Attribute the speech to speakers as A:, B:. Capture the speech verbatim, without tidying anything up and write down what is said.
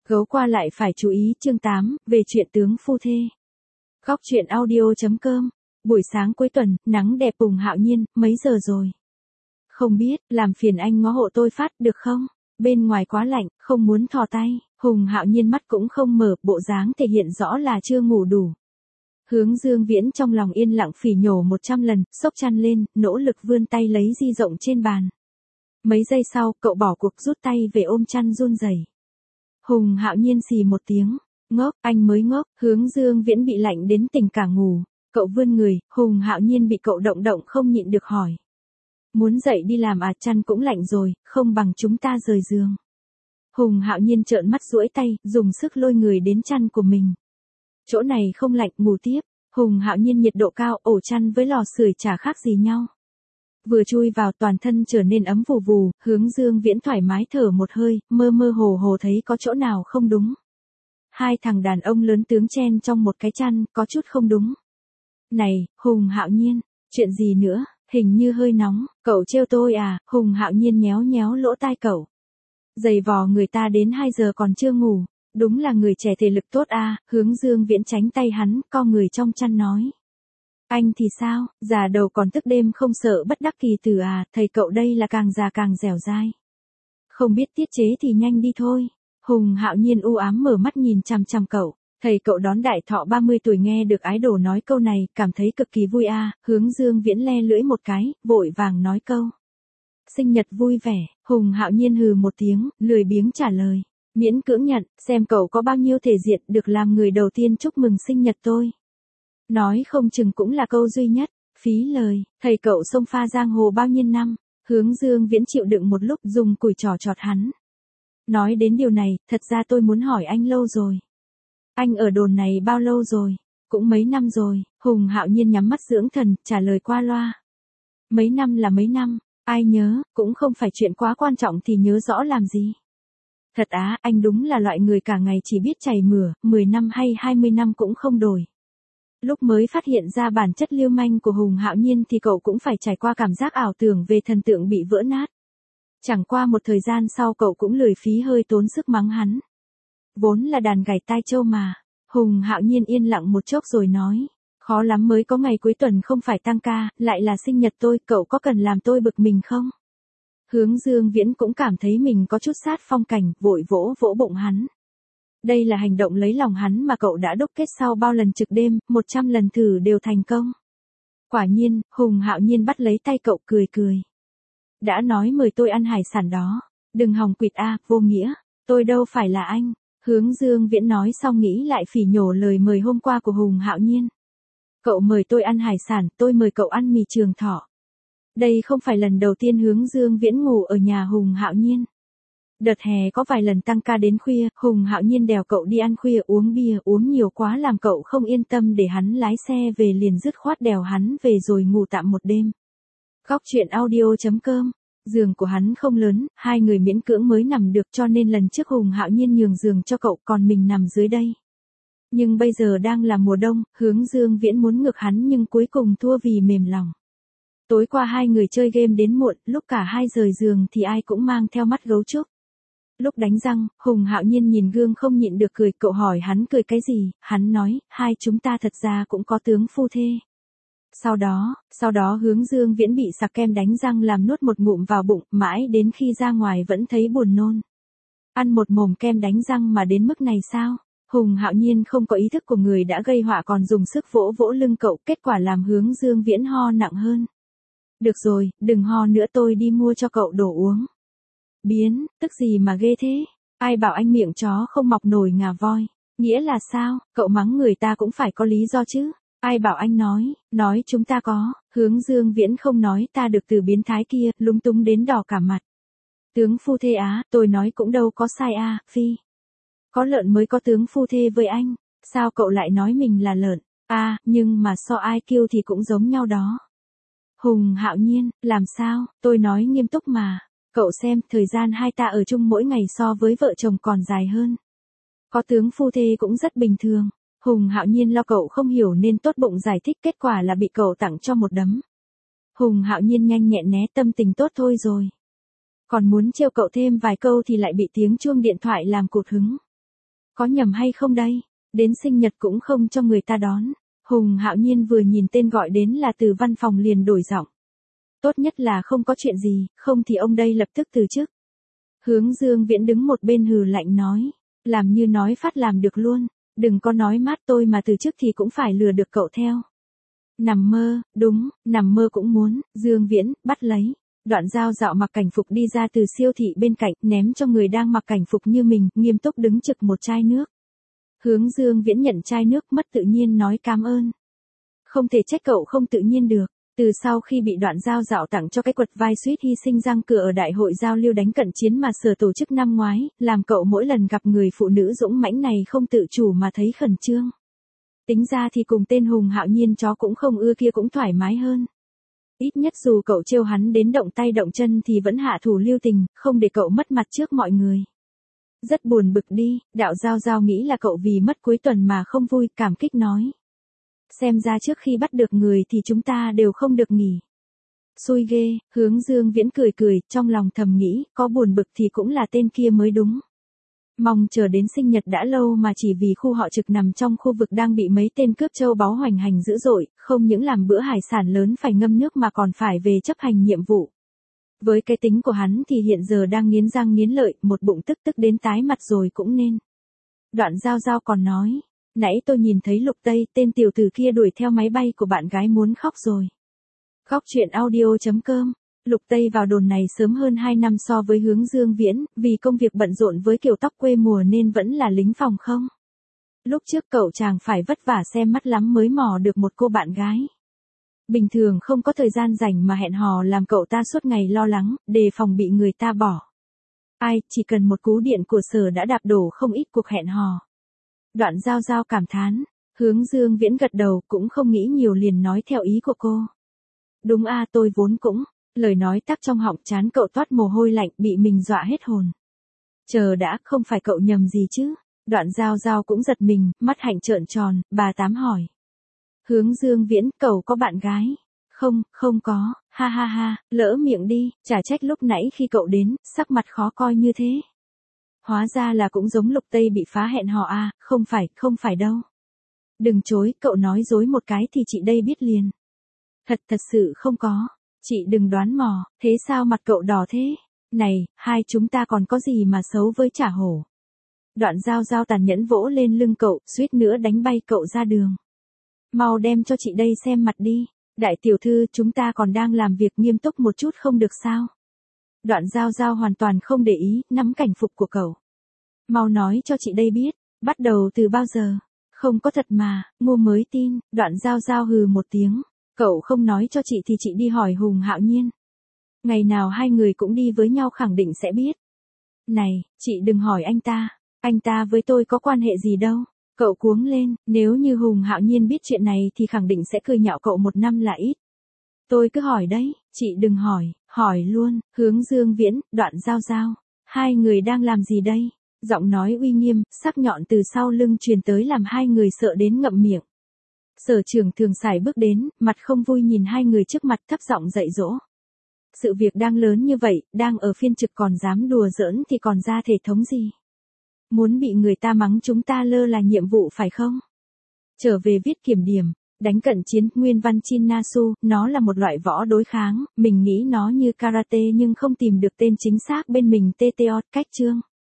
A: Gấu qua lại phải chú ý chương tám, về chuyện tướng phu thê. Góc truyện audio.com. Buổi sáng cuối tuần, nắng đẹp Hùng Hạo Nhiên, mấy giờ rồi? Không biết, làm phiền anh ngó hộ tôi phát, được không? Bên ngoài quá lạnh, không muốn thò tay. Hùng Hạo Nhiên mắt cũng không mở, bộ dáng thể hiện rõ là chưa ngủ đủ. Hướng Dương Viễn trong lòng yên lặng phỉ nhổ một trăm lần, xốc chăn lên, nỗ lực vươn tay lấy di rộng trên bàn. Mấy giây sau, cậu bỏ cuộc rút tay về ôm chăn run rẩy. Hùng Hạo Nhiên xì một tiếng, ngốc, anh mới ngốc. Hướng Dương Viễn bị lạnh đến tỉnh cả ngủ. Cậu vươn người, Hùng Hạo Nhiên bị cậu động động không nhịn được hỏi. Muốn dậy đi làm à, chăn cũng lạnh rồi, không bằng chúng ta rời giường. Hùng Hạo Nhiên trợn mắt duỗi tay, dùng sức lôi người đến chăn của mình. Chỗ này không lạnh, ngủ tiếp. Hùng Hạo Nhiên nhiệt độ cao, ổ chăn với lò sưởi chả khác gì nhau. Vừa chui vào toàn thân trở nên ấm vù vù, Hướng Dương Viễn thoải mái thở một hơi, mơ mơ hồ hồ thấy có chỗ nào không đúng. Hai thằng đàn ông lớn tướng chen trong một cái chăn, có chút không đúng. Này, Hùng Hạo Nhiên, chuyện gì nữa, hình như hơi nóng, cậu trêu tôi à? Hùng Hạo Nhiên nhéo nhéo lỗ tai cậu. Giày vò người ta đến hai giờ còn chưa ngủ, đúng là người trẻ thể lực tốt à? Hướng Dương Viễn tránh tay hắn, co người trong chăn nói. Anh thì sao, già đầu còn thức đêm không sợ bất đắc kỳ tử à, thầy cậu đây là càng già càng dẻo dai. Không biết tiết chế thì nhanh đi thôi. Hùng Hạo Nhiên u ám mở mắt nhìn chằm chằm cậu. Thầy cậu đón đại thọ ba mươi tuổi nghe được ái đồ nói câu này, cảm thấy cực kỳ vui à. Hướng Dương Viễn le lưỡi một cái, vội vàng nói câu. Sinh nhật vui vẻ. Hùng Hạo Nhiên hừ một tiếng, lười biếng trả lời. Miễn cưỡng nhận, xem cậu có bao nhiêu thể diện được làm người đầu tiên chúc mừng sinh nhật tôi. Nói không chừng cũng là câu duy nhất, phí lời, thầy cậu xông pha giang hồ bao nhiêu năm. Hướng Dương Viễn chịu đựng một lúc, dùng củi trò chọt hắn. Nói đến điều này, thật ra tôi muốn hỏi anh lâu rồi. Anh ở đồn này bao lâu rồi? Cũng mấy năm rồi. Hùng Hạo Nhiên nhắm mắt dưỡng thần, trả lời qua loa. Mấy năm là mấy năm, ai nhớ, cũng không phải chuyện quá quan trọng thì nhớ rõ làm gì. Thật á, anh đúng là loại người cả ngày chỉ biết chảy mửa, mười năm hay hai mươi năm cũng không đổi. Lúc mới phát hiện ra bản chất lưu manh của Hùng Hạo Nhiên thì cậu cũng phải trải qua cảm giác ảo tưởng về thần tượng bị vỡ nát. Chẳng qua một thời gian sau cậu cũng lười phí hơi tốn sức mắng hắn. Vốn là đàn gảy tai trâu mà. Hùng Hạo Nhiên yên lặng một chốc rồi nói. Khó lắm mới có ngày cuối tuần không phải tăng ca, lại là sinh nhật tôi, cậu có cần làm tôi bực mình không? Hướng Dương Viễn cũng cảm thấy mình có chút sát phong cảnh, vội vỗ vỗ bụng hắn. Đây là hành động lấy lòng hắn mà cậu đã đúc kết sau bao lần trực đêm, một trăm lần thử đều thành công. Quả nhiên, Hùng Hạo Nhiên bắt lấy tay cậu cười cười. Đã nói mời tôi ăn hải sản đó, đừng hòng quỵt a, vô nghĩa, tôi đâu phải là anh. Hướng Dương Viễn nói xong nghĩ lại phỉ nhổ lời mời hôm qua của Hùng Hạo Nhiên. Cậu mời tôi ăn hải sản, tôi mời cậu ăn mì Trường Thọ. Đây không phải lần đầu tiên Hướng Dương Viễn ngủ ở nhà Hùng Hạo Nhiên. Đợt hè có vài lần tăng ca đến khuya, Hùng Hạo Nhiên đèo cậu đi ăn khuya uống bia, uống nhiều quá làm cậu không yên tâm để hắn lái xe về liền dứt khoát đèo hắn về rồi ngủ tạm một đêm. Góc truyện audio.com. Giường của hắn không lớn, hai người miễn cưỡng mới nằm được cho nên lần trước Hùng Hạo Nhiên nhường giường cho cậu còn mình nằm dưới đây. Nhưng bây giờ đang là mùa đông, Hướng Dương Viễn muốn ngược hắn nhưng cuối cùng thua vì mềm lòng. Tối qua hai người chơi game đến muộn, lúc cả hai rời giường thì ai cũng mang theo mắt gấu trúc. Lúc đánh răng, Hùng Hạo Nhiên nhìn gương không nhịn được cười, cậu hỏi hắn cười cái gì, hắn nói, hai chúng ta thật ra cũng có tướng phu thê. Sau đó, sau đó Hướng Dương Viễn bị sặc kem đánh răng làm nuốt một ngụm vào bụng, mãi đến khi ra ngoài vẫn thấy buồn nôn. Ăn một mồm kem đánh răng mà đến mức này sao? Hùng Hạo Nhiên không có ý thức của người đã gây họa còn dùng sức vỗ vỗ lưng cậu, kết quả làm Hướng Dương Viễn ho nặng hơn. Được rồi, đừng ho nữa, tôi đi mua cho cậu đồ uống. Biến, tức gì mà ghê thế? Ai bảo anh miệng chó không mọc nổi ngà voi? Nghĩa là sao? Cậu mắng người ta cũng phải có lý do chứ? Ai bảo anh nói, nói chúng ta có. Hướng Dương Viễn không nói ta được từ biến thái kia, lúng túng đến đỏ cả mặt. Tướng phu thê á, tôi nói cũng đâu có sai à, phi. Có lợn mới có tướng phu thê với anh, sao cậu lại nói mình là lợn? À, nhưng mà so ai kêu thì cũng giống nhau đó. Hùng Hạo Nhiên, làm sao, tôi nói nghiêm túc mà. Cậu xem, thời gian hai ta ở chung mỗi ngày so với vợ chồng còn dài hơn. Có tướng phu thê cũng rất bình thường. Hùng Hạo Nhiên lo cậu không hiểu nên tốt bụng giải thích, kết quả là bị cậu tặng cho một đấm. Hùng Hạo Nhiên nhanh nhẹn né, tâm tình tốt thôi rồi. Còn muốn trêu cậu thêm vài câu thì lại bị tiếng chuông điện thoại làm cụt hứng. Có nhầm hay không đây? Đến sinh nhật cũng không cho người ta đón. Hùng Hạo Nhiên vừa nhìn tên gọi đến là từ văn phòng liền đổi giọng. Tốt nhất là không có chuyện gì, không thì ông đây lập tức từ chức. Hướng Dương Viễn đứng một bên hừ lạnh nói. Làm như nói phát làm được luôn. Đừng có nói mát tôi mà từ chức thì cũng phải lừa được cậu theo. Nằm mơ, đúng, nằm mơ cũng muốn. Dương Viễn, bắt lấy. Đoạn Giao dạo mặc cảnh phục đi ra từ siêu thị bên cạnh, ném cho người đang mặc cảnh phục như mình, nghiêm túc đứng trực một chai nước. Hướng Dương Viễn nhận chai nước mất tự nhiên nói cảm ơn. Không thể trách cậu không tự nhiên được. Từ sau khi bị Đoạn Giao dạo tặng cho cái quật vai suýt hy sinh răng cửa ở đại hội giao lưu đánh cận chiến mà sở tổ chức năm ngoái, làm cậu mỗi lần gặp người phụ nữ dũng mãnh này không tự chủ mà thấy khẩn trương. Tính ra thì cùng tên Hùng Hạo Nhiên chó cũng không ưa kia cũng thoải mái hơn. Ít nhất dù cậu trêu hắn đến động tay động chân thì vẫn hạ thủ lưu tình, không để cậu mất mặt trước mọi người. Rất buồn bực đi, Đạo Giao Giao nghĩ là cậu vì mất cuối tuần mà không vui, cảm kích nói. Xem ra trước khi bắt được người thì chúng ta đều không được nghỉ. Xui ghê, Hướng Dương Viễn cười cười, trong lòng thầm nghĩ, có buồn bực thì cũng là tên kia mới đúng. Mong chờ đến sinh nhật đã lâu mà chỉ vì khu họ Trực nằm trong khu vực đang bị mấy tên cướp châu báu hoành hành dữ dội, không những làm bữa hải sản lớn phải ngâm nước mà còn phải về chấp hành nhiệm vụ. Với cái tính của hắn thì hiện giờ đang nghiến răng nghiến lợi, một bụng tức tức đến tái mặt rồi cũng nên. Đoạn Giao Giao còn nói, nãy tôi nhìn thấy Lục Tây, tên tiểu tử kia đuổi theo máy bay của bạn gái muốn khóc rồi. Khóc chuyện audio chấm com. Lục Tây vào đồn này sớm hơn hai năm so với Hướng Dương Viễn, vì công việc bận rộn với kiểu tóc quê mùa nên vẫn là lính phòng không. Lúc trước cậu chàng phải vất vả xem mắt lắm mới mò được một cô bạn gái. Bình thường không có thời gian rảnh mà hẹn hò làm cậu ta suốt ngày lo lắng, đề phòng bị người ta bỏ. Ai, chỉ cần một cú điện của sở đã đạp đổ không ít cuộc hẹn hò. Đoạn Giao Giao cảm thán, Hướng Dương Viễn gật đầu cũng không nghĩ nhiều liền nói theo ý của cô. Đúng a, tôi vốn cũng, lời nói tắc trong họng chán cậu toát mồ hôi lạnh bị mình dọa hết hồn. Chờ đã, không phải cậu nhầm gì chứ? Đoạn Giao Giao cũng giật mình, mắt hạnh trợn tròn, bà Tám hỏi. Hướng Dương Viễn, cậu có bạn gái? Không, không có, ha ha ha, lỡ miệng đi, chả trách lúc nãy khi cậu đến, sắc mặt khó coi như thế. Hóa ra là cũng giống Lục Tây bị phá hẹn hò à, không phải, không phải đâu. Đừng chối, cậu nói dối một cái thì chị đây biết liền. Thật thật sự không có, chị đừng đoán mò, thế sao mặt cậu đỏ thế? Này, hai chúng ta còn có gì mà xấu với chả hổ. Đoạn Giao Giao tàn nhẫn vỗ lên lưng cậu, suýt nữa đánh bay cậu ra đường. Mau đem cho chị đây xem mặt đi, đại tiểu thư chúng ta còn đang làm việc nghiêm túc một chút không được sao? Đoạn Giao Giao hoàn toàn không để ý, nắm cảnh phục của cậu. Mau nói cho chị đây biết, bắt đầu từ bao giờ? Không có thật mà, mua mới tin. Đoạn Giao Giao hừ một tiếng, cậu không nói cho chị thì chị đi hỏi Hùng Hạo Nhiên. Ngày nào hai người cũng đi với nhau khẳng định sẽ biết. Này, chị đừng hỏi anh ta, anh ta với tôi có quan hệ gì đâu. Cậu cuống lên, nếu như Hùng Hạo Nhiên biết chuyện này thì khẳng định sẽ cười nhạo cậu một năm là ít. Tôi cứ hỏi đấy, chị đừng hỏi, hỏi luôn. Hướng Dương Viễn, Đoạn Giao Giao, hai người đang làm gì đây? Giọng nói uy nghiêm, sắc nhọn từ sau lưng truyền tới làm hai người sợ đến ngậm miệng. Sở trưởng Thường Sải bước đến, mặt không vui nhìn hai người trước mặt thấp giọng dạy dỗ. Sự việc đang lớn như vậy, đang ở phiên trực còn dám đùa giỡn thì còn ra thể thống gì? Muốn bị người ta mắng chúng ta lơ là nhiệm vụ phải không? Trở về viết kiểm điểm, đánh cận chiến, nguyên văn Chin Nasu, nó là một loại võ đối kháng, mình nghĩ nó như karate nhưng không tìm được tên chính xác bên mình tê tê o, cách chương.